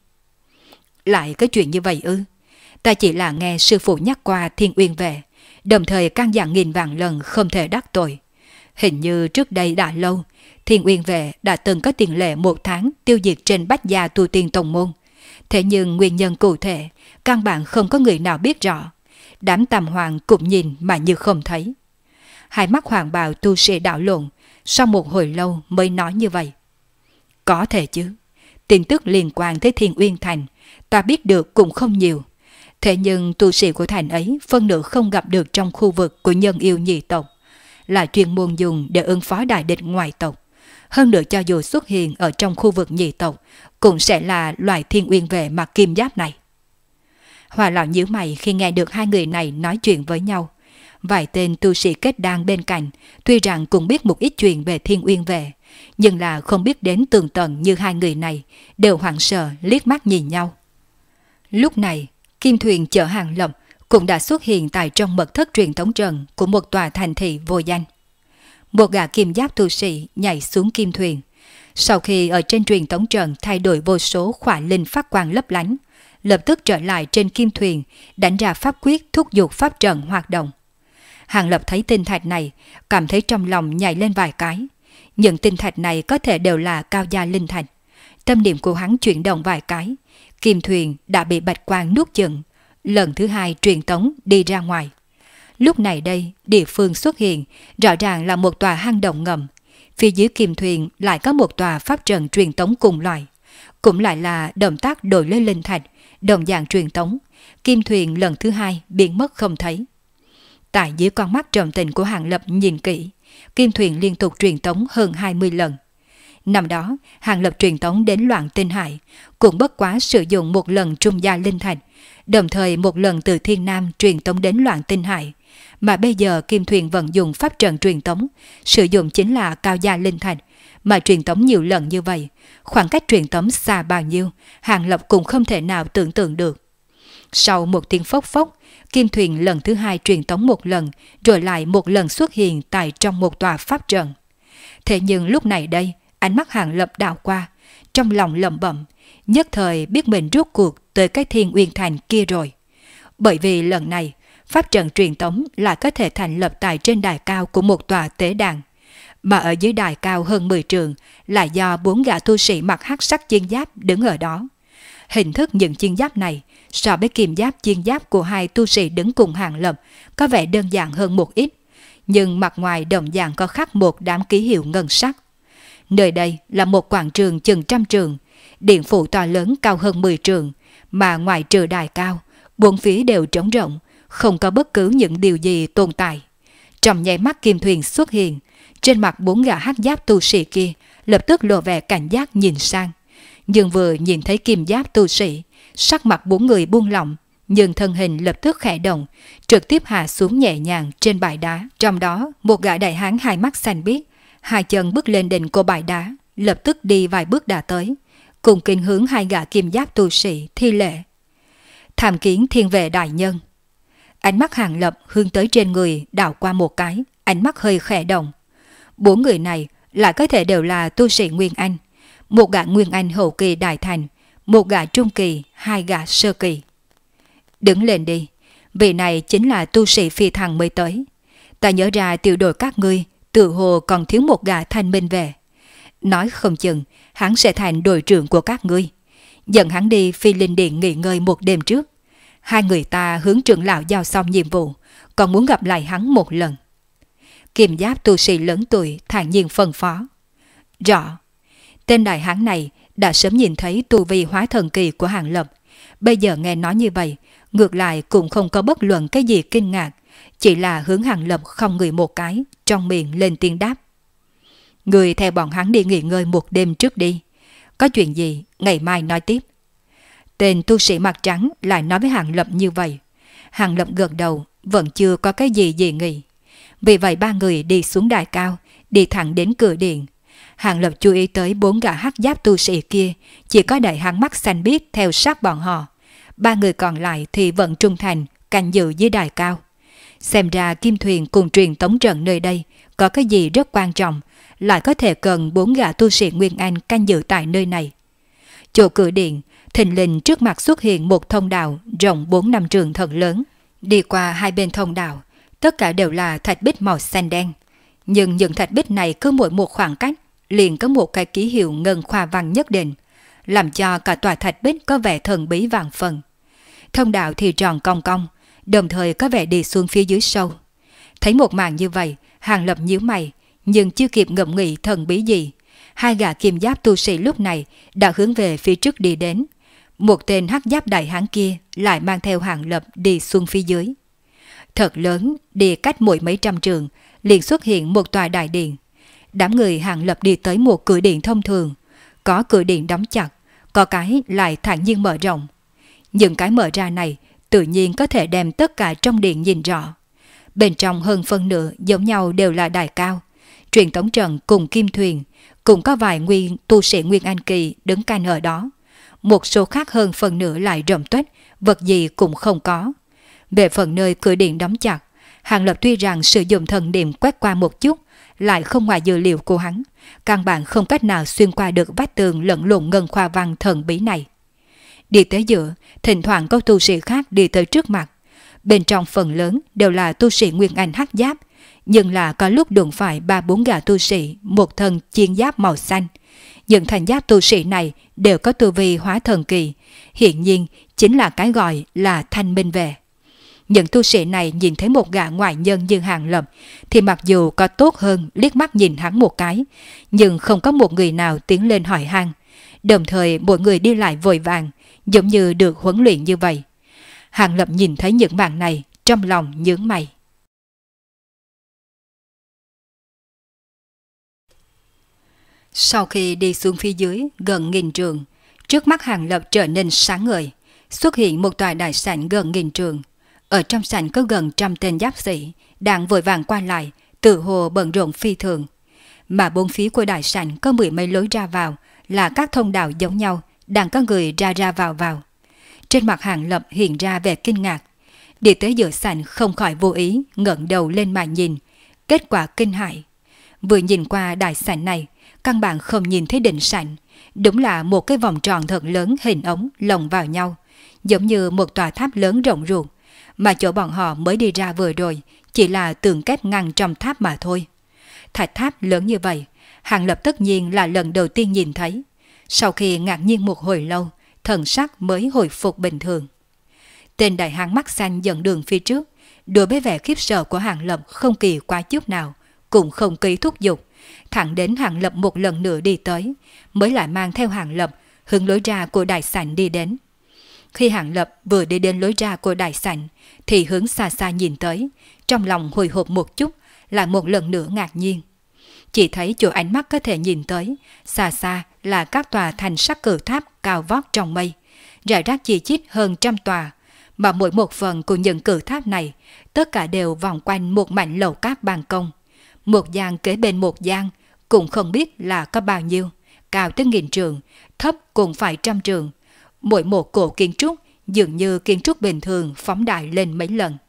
Lại có chuyện như vậy ư? Ta chỉ là nghe sư phụ nhắc qua Thiên Uyên Vệ, đồng thời căn dặn nghìn vạn lần không thể đắc tội. Hình như trước đây đã lâu, Thiên Uyên Vệ đã từng có tiền lệ 1 tháng tiêu diệt trên bách gia tu tiên tông môn. Thế nhưng nguyên nhân cụ thể, căn bản không có người nào biết rõ. Đám Tam Hoàng cũng nhìn mà như không thấy. Hai mắt hoàng bào tu sĩ đảo lộn, sau một hồi lâu mới nói như vậy. Có thể chứ, tin tức liên quan tới Thiên Uyên Thành, ta biết được cũng không nhiều. Thế nhưng tu sĩ của thành ấy phân nửa không gặp được trong khu vực của nhân yêu nhị tộc, là chuyên môn dùng để ứng phó đại địch ngoại tộc. Hơn nữa cho dù xuất hiện ở trong khu vực nhị tộc, cũng sẽ là loài Thiên Uyên Vệ mặc kim giáp này. Hòa lão nhíu mày khi nghe được hai người này nói chuyện với nhau. Vài tên tu sĩ kết đan bên cạnh, tuy rằng cũng biết một ít chuyện về Thiên Uyên Vệ, nhưng là không biết đến tường tận như hai người này, đều hoảng sợ liếc mắt nhìn nhau. Lúc này, kim thuyền chở Hàng Lập cũng đã xuất hiện tại trong mật thất truyền thống trận của một tòa thành thị vô danh. Một gã kim giáp tu sĩ nhảy xuống kim thuyền. Sau khi ở trên truyền tống trận thay đổi vô số khỏa linh phát quang lấp lánh, lập tức trở lại trên kim thuyền, đánh ra pháp quyết thúc giục pháp trận hoạt động. Hàng Lập thấy tinh thạch này, cảm thấy trong lòng nhảy lên vài cái. Những tinh thạch này có thể đều là cao gia linh thạch. Tâm niệm của hắn chuyển động vài cái, kim thuyền đã bị bạch quang nuốt chửng. Lần thứ hai truyền tống đi ra ngoài. Lúc này đây, địa phương xuất hiện, rõ ràng là một tòa hang động ngầm. Phía dưới kim thuyền lại có một tòa pháp trận truyền tống cùng loại. Cũng lại là động tác đổi lên linh thạch, đồng dạng truyền tống. Kim thuyền lần thứ hai biến mất không thấy. Tại dưới con mắt trầm tình của Hàng Lập nhìn kỹ, kim thuyền liên tục truyền tống hơn 20 lần. Năm đó, Hàng Lập truyền tống đến Loạn Tinh Hải, cũng bất quá sử dụng một lần trung gia linh thạch, đồng thời một lần từ Thiên Nam truyền tống đến Loạn Tinh Hải. Mà bây giờ kim thuyền vận dụng pháp trận truyền tống, sử dụng chính là cao gia linh thạch, mà truyền tống nhiều lần như vậy, khoảng cách truyền tống xa bao nhiêu, Hàng Lập cũng không thể nào tưởng tượng được. Sau một tiếng phốc phốc, kim thuyền lần thứ hai truyền tống một lần, rồi lại một lần xuất hiện tại trong một tòa pháp trận. Thế nhưng lúc này đây, ánh mắt Hàng Lập đảo qua, trong lòng lẩm bẩm, nhất thời biết mình rốt cuộc tới cái Thiên Uyên Thành kia rồi. Bởi vì lần này, pháp trận truyền tống lại có thể thành lập tại trên đài cao của một tòa tế đàn, mà ở dưới đài cao hơn 10 trượng là do 4 gã tu sĩ mặc hắc sắc chiến giáp đứng ở đó. Hình thức những chiến giáp này so với kim giáp chiến giáp của hai tu sĩ đứng cùng Hàng Lập có vẻ đơn giản hơn một ít, nhưng mặt ngoài đồng dạng có khắc một đám ký hiệu ngân sắc. Nơi đây là một quảng trường chừng 100 trượng, điện phủ to lớn cao hơn 10 trượng, mà ngoài trừ đài cao, bốn phía đều trống rộng, không có bất cứ những điều gì tồn tại. Trong nháy mắt kim thuyền xuất hiện, trên mặt 4 gã hắc giáp tu sĩ kia lập tức lộ vẻ cảnh giác nhìn sang. Nhưng vừa nhìn thấy kim giáp tu sĩ, sắc mặt 4 người buông lỏng, nhưng thân hình lập tức khẽ động, trực tiếp hạ xuống nhẹ nhàng trên bãi đá. Trong đó, một gã đại hán hai mắt xanh biếc, hai chân bước lên đỉnh của bãi đá, lập tức đi vài bước đã tới, cùng kính hướng hai gã kim giáp tu sĩ thi lễ. Tham kiến Thiên Vệ đại nhân. Ánh mắt Hàng Lập hướng tới trên người đảo qua một cái, ánh mắt hơi khẽ động. 4 người này lại có thể đều là tu sĩ Nguyên Anh. Một gã Nguyên Anh hậu kỳ đại thành, một gã trung kỳ, 2 gã sơ kỳ. Đứng lên đi, vị này chính là tu sĩ phi thăng mới tới. Ta nhớ ra tiểu đội các ngươi tự hồ còn thiếu một gã thanh minh về. Nói không chừng hắn sẽ thành đội trưởng của các ngươi. Dẫn hắn đi Phi Linh Điện nghỉ ngơi một đêm trước. 2 người ta hướng trưởng lão giao xong nhiệm vụ, còn muốn gặp lại hắn một lần. Kim giáp tu sĩ lớn tuổi thản nhiên phân phó. Rõ. Tên đại hán này đã sớm nhìn thấy tu vi hóa thần kỳ của Hàng Lập. Bây giờ nghe nói như vậy, ngược lại cũng không có bất luận cái gì kinh ngạc, chỉ là hướng Hàng Lập không người một cái, trong miệng lên tiếng đáp. Người theo bọn hắn đi nghỉ ngơi một đêm trước đi. Có chuyện gì, ngày mai nói tiếp. Tên tu sĩ mặt trắng lại nói với Hàng Lập như vậy. Hàng Lập gật đầu, vẫn chưa có cái gì dị nghị. Vì vậy 3 người đi xuống đài cao, đi thẳng đến cửa điện. Hàng Lập chú ý tới 4 gã hắc giáp tu sĩ kia, chỉ có đại hán mắt xanh biếc theo sát bọn họ. 3 người còn lại thì vẫn trung thành, canh giữ dưới đài cao. Xem ra Kim Thuyền cùng truyền tống trận nơi đây có cái gì rất quan trọng, lại có thể cần 4 gã tu sĩ Nguyên Anh canh giữ tại nơi này. Chỗ cửa điện, thình lình trước mặt xuất hiện một thông đạo rộng 4-5 trượng thật lớn. Đi qua 2 bên thông đạo, tất cả đều là thạch bích màu xanh đen. Nhưng những thạch bích này cứ mỗi một khoảng cách liền có một cái ký hiệu ngân khoa văn nhất định, làm cho cả tòa thạch bích có vẻ thần bí vạn phần. Thông đạo thì tròn cong cong, đồng thời có vẻ đi xuống phía dưới sâu. Thấy một màn như vậy, Hàng Lập nhíu mày, nhưng chưa kịp ngẫm nghĩ thần bí gì, 2 gã kim giáp tu sĩ lúc này đã hướng về phía trước đi đến. Một tên hắc giáp đại hán kia lại mang theo Hàng Lập đi xuống phía dưới. Thật lớn, đi cách mỗi mấy trăm trượng, liền xuất hiện một tòa đại điện. Đám người Hàng Lập đi tới một cửa điện thông thường, có cửa điện đóng chặt, có cái lại thản nhiên mở rộng. Những cái mở ra này tự nhiên có thể đem tất cả trong điện nhìn rõ. Bên trong hơn phân nửa giống nhau đều là đài cao. Truyền tống trận cùng Kim Thuyền, cũng có vài nguyên tu sĩ Nguyên Anh kỳ đứng canh ở đó. Một số khác hơn phần nửa lại rộng tuếch, vật gì cũng không có. Về phần nơi cửa điện đóng chặt, Hàng Lập tuy rằng sử dụng thần niệm quét qua một chút, lại không ngoài dự liệu của hắn, căn bản không cách nào xuyên qua được vách tường lẫn lộn ngân khoa văn thần bí này. Đi tới giữa, thỉnh thoảng có tu sĩ khác đi tới trước mặt. Bên trong phần lớn đều là tu sĩ Nguyên Anh hắc giáp, nhưng là có lúc đụng phải 3-4 gã tu sĩ một thân chiên giáp màu xanh. Những thành giáp tu sĩ này đều có tu vi hóa thần kỳ, hiện nhiên chính là cái gọi là thanh minh về. Những tu sĩ này nhìn thấy một gã ngoại nhân như Hàng Lập thì mặc dù có tốt hơn liếc mắt nhìn hắn một cái, nhưng không có một người nào tiến lên hỏi han. Đồng thời mỗi người đi lại vội vàng, giống như được huấn luyện như vậy. Hàng Lập nhìn thấy những màn này, trong lòng nhướng mày. Sau khi đi xuống phía dưới gần nghìn trượng, trước mắt Hàng Lập trở nên sáng ngời, xuất hiện một tòa đại sảnh gần nghìn trượng. Ở trong sảnh có gần 100 tên giáp sĩ đang vội vàng qua lại, tự hồ bận rộn phi thường. Mà bốn phía của đại sảnh có 10 mấy lối ra vào, là các thông đạo giống nhau, đang có người ra ra vào vào. Trên mặt Hàng Lập hiện ra vẻ kinh ngạc. Đi tới giữa sảnh không khỏi vô ý ngẩng đầu lên mà nhìn, kết quả kinh hãi. Vừa nhìn qua đại sảnh này, căn bản không nhìn thấy đỉnh sảnh, đúng là một cái vòng tròn thật lớn hình ống lồng vào nhau, giống như một tòa tháp lớn rộng ruột, mà chỗ bọn họ mới đi ra vừa rồi chỉ là tường kép ngăn trong tháp mà thôi. Thạch tháp lớn như vậy, Hàng Lập tất nhiên là lần đầu tiên nhìn thấy. Sau khi ngạc nhiên một hồi lâu, thần sắc mới hồi phục bình thường. Tên đại hán mắt xanh dẫn đường phía trước, đối với vẻ khiếp sợ của Hàng Lập không kỳ quá chút nào, cũng không ký thúc giục, thẳng đến Hàng Lập một lần nữa đi tới, mới lại mang theo Hàng Lập hướng lối ra của đại sảnh đi đến. Khi Hàng Lập vừa đi đến lối ra của đại sảnh, thì hướng xa xa nhìn tới, trong lòng hồi hộp một chút, lại một lần nữa ngạc nhiên. Chỉ thấy chỗ ánh mắt có thể nhìn tới, xa xa là các tòa thành sắc cử tháp cao vót trong mây, rải rác chi chít hơn 100 tòa, mà mỗi một phần của những cử tháp này, tất cả đều vòng quanh một mảnh lầu cát ban công. Một gian kế bên một gian, cũng không biết là có bao nhiêu, cao tới 1000 trượng, thấp cũng phải 100 trượng. Mỗi một cổ kiến trúc dường như kiến trúc bình thường phóng đại lên mấy lần.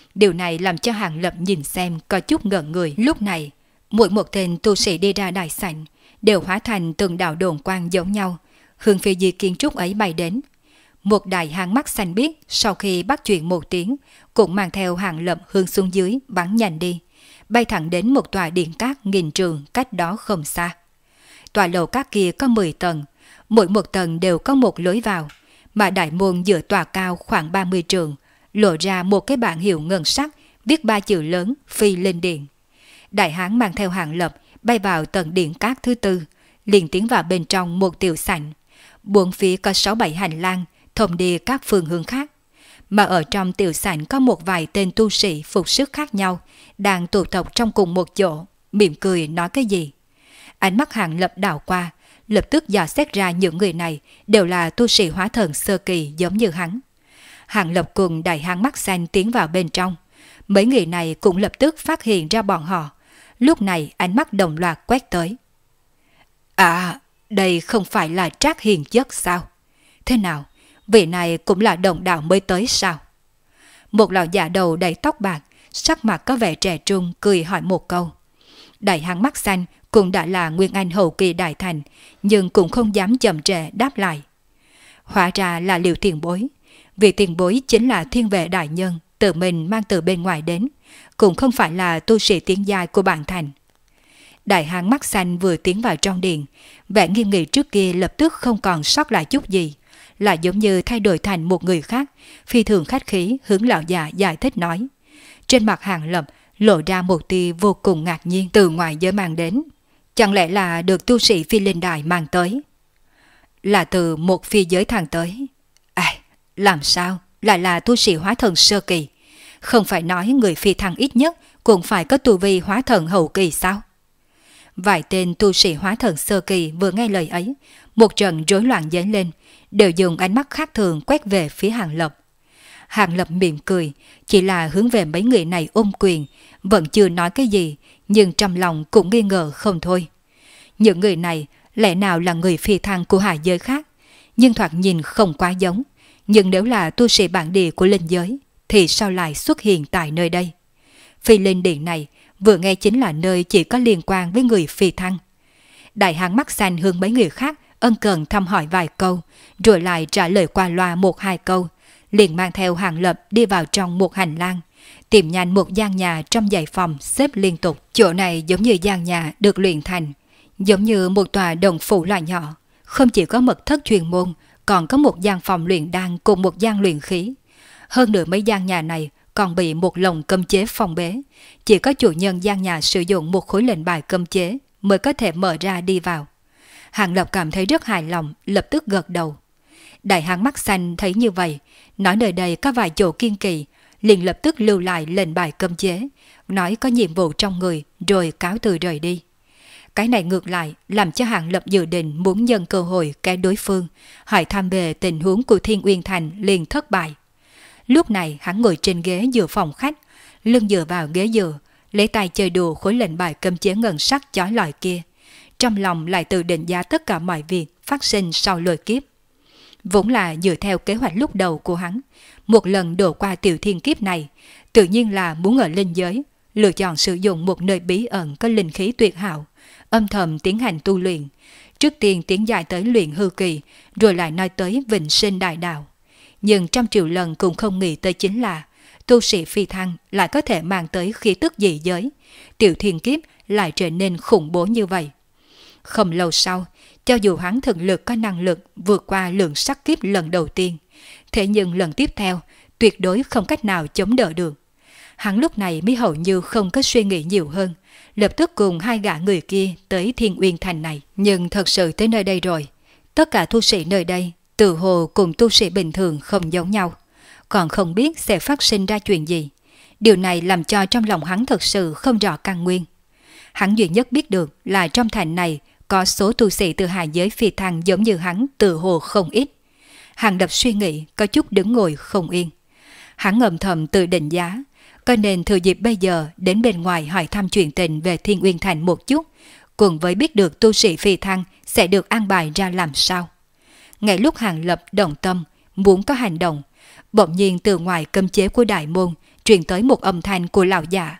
Điều này làm cho Hàng Lập nhìn xem có chút ngẩn người. Lúc này, mỗi một tên tu sĩ đi ra đại sảnh đều hóa thành từng đạo đồn quang giống nhau, hướng phía di kiến trúc ấy bay đến. Một đại hang mắt xanh biếc sau khi bắt chuyện một tiếng cũng mang theo Hàng Lập hướng xuống dưới bắn nhanh đi, bay thẳng đến một tòa điện cát nghìn trường cách đó không xa. Tòa lầu cát kia có 10 tầng, mỗi một tầng đều có một lối vào, mà đại môn giữa tòa cao khoảng 30 trường lộ ra một cái bảng hiệu ngân sắc viết 3 chữ lớn Phi Linh Điện. Đại hán mang theo Hàng Lập bay vào tầng điện cát thứ 4, liền tiến vào bên trong một tiểu sảnh. Bốn phía có 6-7 hành lang thông đi các phương hướng khác, mà ở trong tiểu sảnh có một vài tên tu sĩ phục sức khác nhau đang tụ tập trong cùng một chỗ, mỉm cười nói cái gì. Ánh mắt Hàng Lập đảo qua, lập tức dò xét ra những người này đều là tu sĩ hóa thần sơ kỳ giống như hắn. Hàng Lập cùng đại hán mắt xanh tiến vào bên trong. Mấy người này cũng lập tức phát hiện ra bọn họ. Lúc này ánh mắt đồng loạt quét tới. À, đây không phải là Trác Hiền Chất sao? Thế nào, vị này cũng là đồng đạo mới tới sao? Một lão già đầu đầy tóc bạc, sắc mặt có vẻ trẻ trung cười hỏi một câu. Đại hán mắt xanh cũng đã là Nguyên Anh hậu kỳ đại thành, nhưng cũng không dám chậm trễ đáp lại. Hóa ra là Liễu tiền bối. Vị tiền bối chính là thiên vệ đại nhân tự mình mang từ bên ngoài đến, cũng không phải là tu sĩ tiến giai của bản thành. Đại hán mắt xanh vừa tiến vào trong điện, vẻ nghiêm nghị trước kia lập tức không còn sót lại chút gì, là giống như thay đổi thành một người khác, phi thường khách khí hướng lão già giải thích nói. Trên mặt Hàng Lập lộ ra một tia vô cùng ngạc nhiên. Từ ngoài giới mang đến, chẳng lẽ là được tu sĩ Phi Linh Đài mang tới? Là từ một phi giới thang tới. Làm sao lại là tu sĩ hóa thần sơ kỳ? Không phải nói người phi thăng ít nhất cũng phải có tu vi hóa thần hậu kỳ sao? Vài tên tu sĩ hóa thần sơ kỳ vừa nghe lời ấy, một trận rối loạn dấy lên, đều dùng ánh mắt khác thường quét về phía Hàng Lập. Hàng Lập mỉm cười, chỉ là hướng về mấy người này ôm quyền, vẫn chưa nói cái gì, nhưng trong lòng cũng nghi ngờ không thôi. Những người này lẽ nào là người phi thăng của hạ giới khác, nhưng thoạt nhìn không quá giống. Nhưng nếu là tu sĩ bản địa của linh giới, thì sao lại xuất hiện tại nơi đây? Phi Linh Điện này vừa nghe chính là nơi chỉ có liên quan với người phi thăng. Đại hán mắt xanh hướng mấy người khác ân cần thăm hỏi vài câu, rồi lại trả lời qua loa 1-2 câu, liền mang theo Hàng Lập đi vào trong một hành lang, tìm nhanh một gian nhà trong dãy phòng xếp liên tục. Chỗ này giống như gian nhà được luyện thành, giống như một tòa đồng phủ loại nhỏ, không chỉ có mật thất chuyên môn, còn có một gian phòng luyện đan cùng một gian luyện khí. Hơn nữa mấy gian nhà này còn bị một lồng cấm chế phong bế, chỉ có chủ nhân gian nhà sử dụng một khối lệnh bài cấm chế mới có thể mở ra đi vào. Hàng Lập cảm thấy rất hài lòng, lập tức gật đầu. Đại hán mắt xanh thấy như vậy, nói nơi đây có vài chỗ kiên kỳ, liền lập tức lưu lại lệnh bài cấm chế, nói có nhiệm vụ trong người, rồi cáo từ rời đi. Cái này ngược lại làm cho Hàng Lập dự định muốn nhân cơ hội cái đối phương, hỏi thăm về tình huống của Thiên Uyên Thành liền thất bại. Lúc này hắn ngồi trên ghế giữa phòng khách, lưng dựa vào ghế dựa, lấy tay chơi đùa khối lệnh bài cấm chế ngân sắc chói lọi kia. Trong lòng lại tự định giá tất cả mọi việc phát sinh sau lôi kiếp. Vốn là dựa theo kế hoạch lúc đầu của hắn, một lần đổ qua tiểu thiên kiếp này, tự nhiên là muốn ở linh giới, lựa chọn sử dụng một nơi bí ẩn có linh khí tuyệt hảo, âm thầm tiến hành tu luyện. Trước tiên tiến dài tới luyện hư kỳ, rồi lại nói tới vĩnh sinh đại đạo. Nhưng trăm triệu lần cũng không nghĩ tới chính là tu sĩ phi thăng lại có thể mang tới khí tức dị giới, tiểu thiên kiếp lại trở nên khủng bố như vậy. Không lâu sau, cho dù hắn thực lực có năng lực vượt qua lượng sắc kiếp lần đầu tiên, thế nhưng lần tiếp theo tuyệt đối không cách nào chống đỡ được. Hắn lúc này mới hầu như không có suy nghĩ nhiều hơn, lập tức cùng 2 gã người kia tới Thiên Uyên Thành này. Nhưng thật sự tới nơi đây rồi, tất cả tu sĩ nơi đây tự hồ cùng tu sĩ bình thường không giống nhau, còn không biết sẽ phát sinh ra chuyện gì. Điều này làm cho trong lòng hắn thật sự không rõ căn nguyên. Hắn duy nhất biết được là trong thành này có số tu sĩ từ hạ giới phi thăng giống như hắn tự hồ không ít. Hàng Lập suy nghĩ có chút đứng ngồi không yên. Hắn ngầm thầm tự định giá, có nên thừa dịp bây giờ đến bên ngoài hỏi thăm chuyện tình về Thiên Uyên Thành một chút, cùng với biết được tu sĩ phi thăng sẽ được an bài ra làm sao. Ngay lúc Hàng Lập động tâm muốn có hành động, bỗng nhiên từ ngoài cấm chế của đại môn truyền tới một âm thanh của lão già.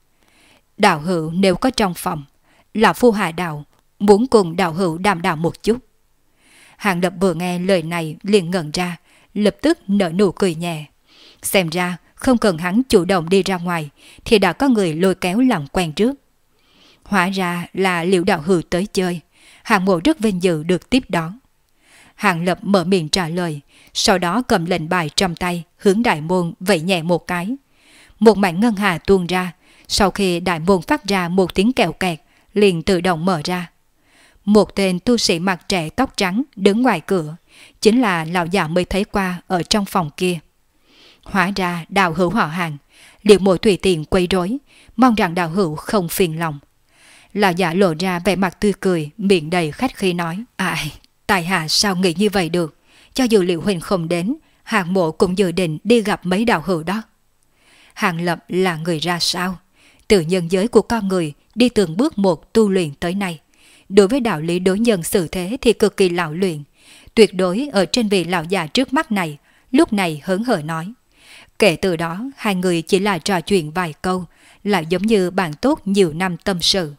Đạo hữu nếu có trong phòng, lão phu hạ đạo muốn cùng đạo hữu đàm đạo một chút. Hàng Lập vừa nghe lời này liền ngẩn ra, lập tức nở nụ cười nhẹ. Xem ra không cần hắn chủ động đi ra ngoài thì đã có người lôi kéo làm quen trước. Hóa ra là Liễu đạo hữu tới chơi, Hàng Mộ rất vinh dự được tiếp đón. Hàng Lập mở miệng trả lời, sau đó cầm lệnh bài trong tay hướng đại môn vẫy nhẹ một cái. Một mảnh ngân hà tuôn ra, sau khi đại môn phát ra một tiếng kẹo kẹt, liền tự động mở ra. Một tên tu sĩ mặt trẻ tóc trắng đứng ngoài cửa, chính là lão già mới thấy qua ở trong phòng kia. Hóa ra đạo hữu họ Hàng, Liễu mộ tùy tiện quấy rối, mong rằng đạo hữu không phiền lòng. Lão già lộ ra vẻ mặt tươi cười, miệng đầy khách khí nói: Ai, tại hạ sao nghĩ như vậy được, cho dù Liễu huynh không đến, Hàng mộ cũng dự định đi gặp mấy đạo hữu đó. Hàng Lập là người ra sao? Từ nhân giới của con người đi từng bước một tu luyện tới nay, đối với đạo lý đối nhân xử thế thì cực kỳ lão luyện, tuyệt đối ở trên vị lão già trước mắt này. Lúc này hớn hở nói. Kể từ đó hai người chỉ là trò chuyện vài câu, lại giống như bạn tốt nhiều năm tâm sự.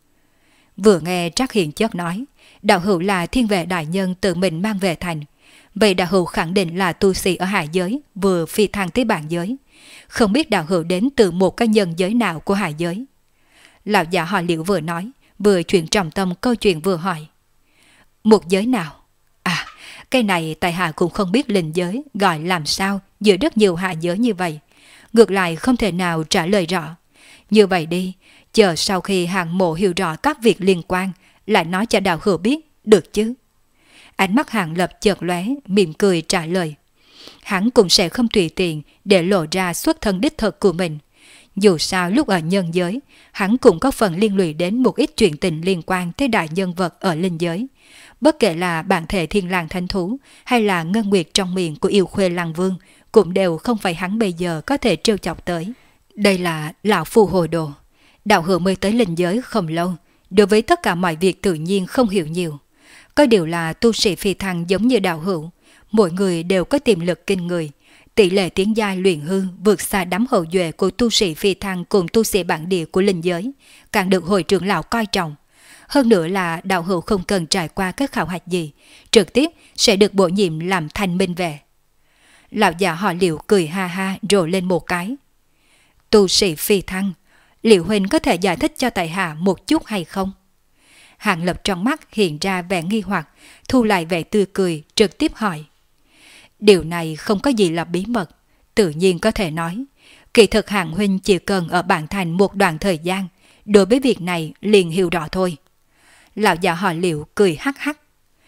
Vừa nghe Trác Hiền chợt nói đạo hữu là thiên vệ đại nhân tự mình mang về thành, vậy đạo hữu khẳng định là tu sĩ ở hạ giới vừa phi thăng tới bản giới. Không biết đạo hữu đến từ một cái nhân giới nào của hạ giới? Lão già họ Liễu vừa nói, vừa chuyển trọng tâm câu chuyện vừa hỏi. Một giới nào? À, cái này tại hạ cũng không biết linh giới gọi làm sao giữa rất nhiều hạ giới như vậy. Ngược lại không thể nào trả lời rõ. Như vậy đi, chờ sau khi Hàng Mộ hiểu rõ các việc liên quan, lại nói cho đạo hữu biết, được chứ? Ánh mắt Hàng Lập chợt lóe, mỉm cười trả lời. Hắn cũng sẽ không tùy tiện để lộ ra xuất thân đích thực của mình. Dù sao lúc ở nhân giới, hắn cũng có phần liên lụy đến một ít chuyện tình liên quan tới đại nhân vật ở linh giới. Bất kể là bản thể thiên lang thanh thú hay là ngân nguyệt trong miệng của yêu khuê lăng vương, cũng đều không phải hắn bây giờ có thể trêu chọc tới. Đây là lão phu hồ đồ. Đạo hữu mới tới linh giới không lâu, đối với tất cả mọi việc tự nhiên không hiểu nhiều. Có điều là tu sĩ phi thăng giống như đạo hữu, mỗi người đều có tiềm lực kinh người. Tỷ lệ tiến giai luyện hư vượt xa đám hậu duệ của tu sĩ phi thăng cùng tu sĩ bản địa của linh giới, càng được hội trưởng lão coi trọng. Hơn nữa là đạo hữu không cần trải qua các khảo hạch gì, trực tiếp sẽ được bổ nhiệm làm thanh minh về. Lão già họ Liễu cười ha ha rồ lên một cái. Tu sĩ phi thăng, Liễu huynh có thể giải thích cho tại hạ một chút hay không? Hàng Lập trong mắt hiện ra vẻ nghi hoặc, thu lại vẻ tươi cười, trực tiếp hỏi. Điều này không có gì là bí mật, tự nhiên có thể nói. Kỳ thực Hàng huynh chỉ cần ở bản thành một đoạn thời gian, đối với việc này liền hiểu rõ thôi. Lão già họ Liễu cười hắc hắc.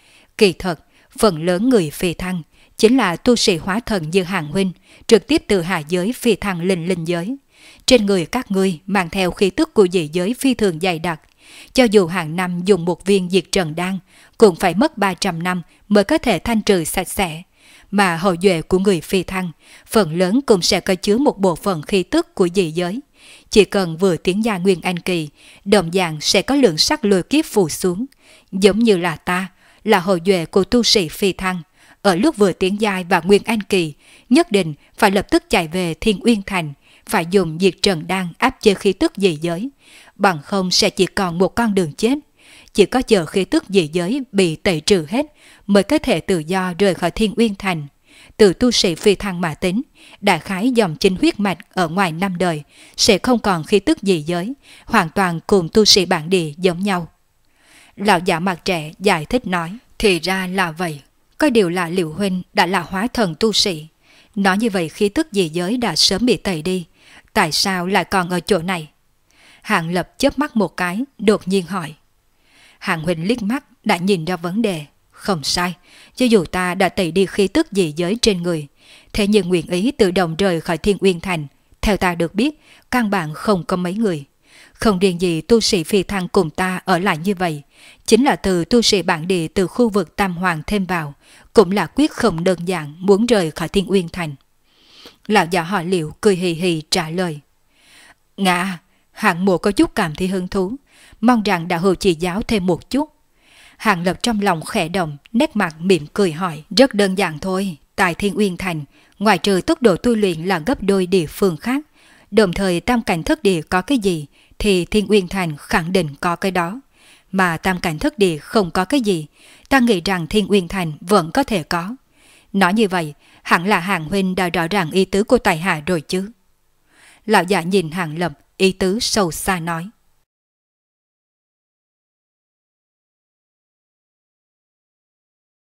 Kỳ thật, phần lớn người phi thăng chính là tu sĩ hóa thần như Hàng huynh, trực tiếp từ hạ giới phi thăng lên linh giới. Trên người các ngươi mang theo khí tức của dị giới phi thường dày đặc. Cho dù hàng năm dùng một viên diệt trần đan, cũng phải mất 300 năm mới có thể thanh trừ sạch sẽ. Mà hậu duệ của người phi thăng, phần lớn cũng sẽ có chứa một bộ phận khí tức của dị giới. Chỉ cần vừa tiến gia nguyên anh kỳ, đồng dạng sẽ có lượng sắc lôi kiếp phù xuống. Giống như là ta, là hậu duệ của tu sĩ phi thăng. Ở lúc vừa tiến giai và nguyên anh kỳ, nhất định phải lập tức chạy về Thiên Uyên Thành, phải dùng diệt trần đan áp chế khí tức dị giới. Bằng không sẽ chỉ còn một con đường chết. Chỉ có chờ khí tức dị giới bị tẩy trừ hết mới có thể tự do rời khỏi Thiên Uyên Thành. Từ tu sĩ phi thăng mà tính, đại khái dòng chính huyết mạch ở ngoài 5 đời sẽ không còn khí tức dị giới, hoàn toàn cùng tu sĩ bản địa giống nhau. Lão giả mặt trẻ giải thích nói, thì ra là vậy. Có điều là Liễu huynh đã là hóa thần tu sĩ. Nói như vậy khí tức dị giới đã sớm bị tẩy đi. Tại sao lại còn ở chỗ này? Hàng Lập chớp mắt một cái, đột nhiên hỏi. Hàng huynh liếc mắt đã nhìn ra vấn đề. Không sai, cho dù ta đã tẩy đi khí tức dị giới trên người, thế nhưng nguyện ý tự động rời khỏi Thiên Uyên Thành, theo ta được biết, căn bản không có mấy người. Không riêng gì tu sĩ phi thăng cùng ta ở lại như vậy, chính là từ tu sĩ bản địa từ khu vực Tam Hoàng thêm vào, cũng là quyết không đơn giản muốn rời khỏi Thiên Uyên Thành. Lão già họ Liễu cười hì hì trả lời. Ngạ, Hạng Mộ có chút cảm thấy hứng thú, mong rằng đạo hữu chỉ giáo thêm một chút. Hàng Lập trong lòng khẽ động, nét mặt mỉm cười hỏi. Rất đơn giản thôi, tại Thiên Uyên Thành, ngoài trừ tốc độ tu luyện là gấp đôi địa phương khác, Đồng thời tam cảnh thất địa có cái gì thì Thiên Uyên Thành khẳng định có cái đó. Mà tam cảnh thất địa không có cái gì, ta nghĩ rằng Thiên Uyên Thành vẫn có thể có. Nói như vậy, hẳn là Hàng huynh đã rõ ràng ý tứ của tài hạ rồi chứ. Lão giả nhìn Hàng Lập, ý tứ sâu xa nói.